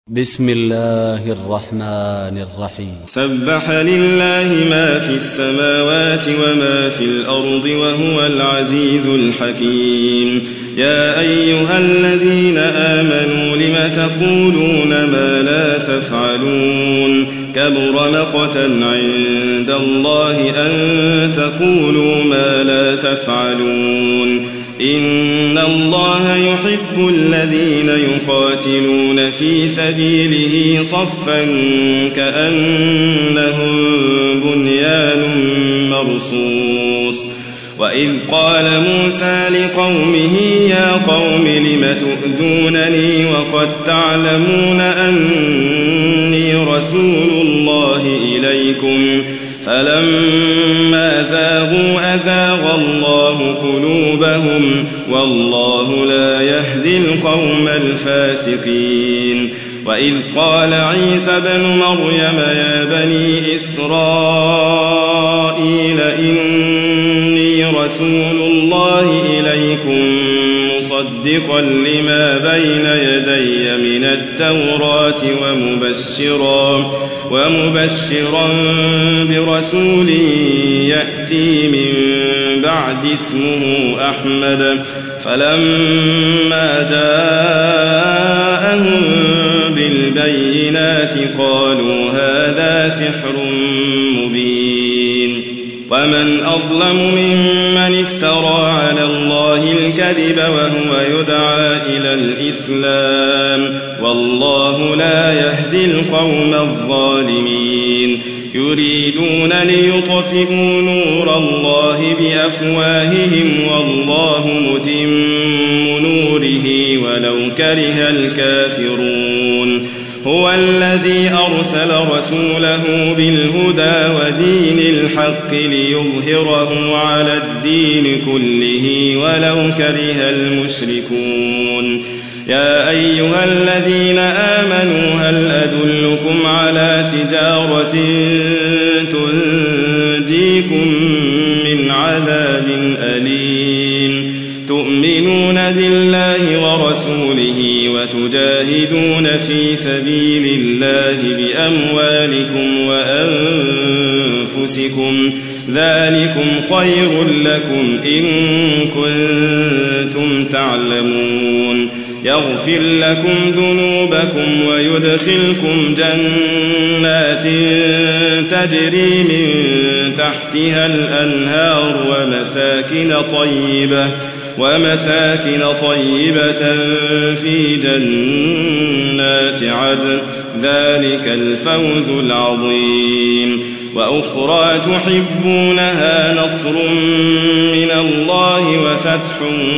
بسم الله الرحمن الرحيم. سبح لله ما في السماوات وما في الأرض وهو العزيز الحكيم. يا أيها الذين آمنوا لم تقولون ما لا تفعلون كبر مقتا عند الله أن تقولوا ما لا تفعلون. إن الله يحب الذين يقاتلون في سبيله صفا كأنهم بنيان مرصوص. وإذ قال موسى لقومه يا قوم لم تؤذونني وقد تعلمون أني رسول الله إليكم فلما زاغوا أزاغ الله قلوبهم والله لا يهدي القوم الفاسقين. وإذ قال عيسى بن مريم يا بني إسرائيل إني رسول الله إليكم مصدقا لما بين يدي من التوراة ومبشرا برسول يأتي من بعد اسمه أحمد. فلما جاءهم بالبينات قالوا هذا سحر مبين. ومن أظلم ممن افترى على الله الكذب وهو يدعى إلى الإسلام والله لا يهدي القوم الظالمين. يريدون ليطفئوا نور الله بأفواههم والله متم نوره ولو كره الكافرون. هو الذي أرسل رسوله بالهدى ودين الحق ليظهره على الدين كله ولو كره المشركون. يا أيها الذين آمنوا هل أدلكم على تجارة تنجيكم من عذاب أليم تؤمنون بالله ورسوله وتجاهدون في سبيل الله بأموالكم وأنفسكم ذلكم خير لكم إن كنتم تعلمون. يغفر لكم ذنوبكم ويدخلكم جنات تجري من تحتها الأنهار ومساكن طيبة في جنات عدن ذلك الفوز العظيم. وأخرى تحبونها نصر من الله وفتح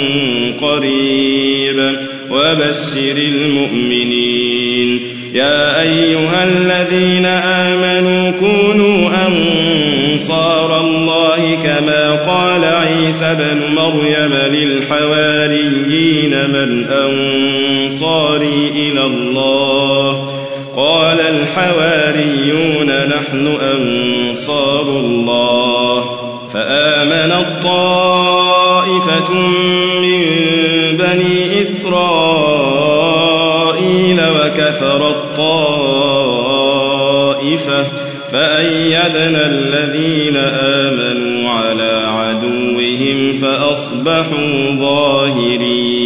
قريب وبشر المؤمنين. يا أيها الذين آمنوا كونوا أنصار الله كما قال عيسى بن مريم للحواريين من أنصاري إلى الله قال الحواريون نحن أنصار الله. فآمنت طائفة من بني إسرائيل وكفرت طائفة فأيدنا الذين آمنوا على عدوهم فأصبحوا ظاهرين.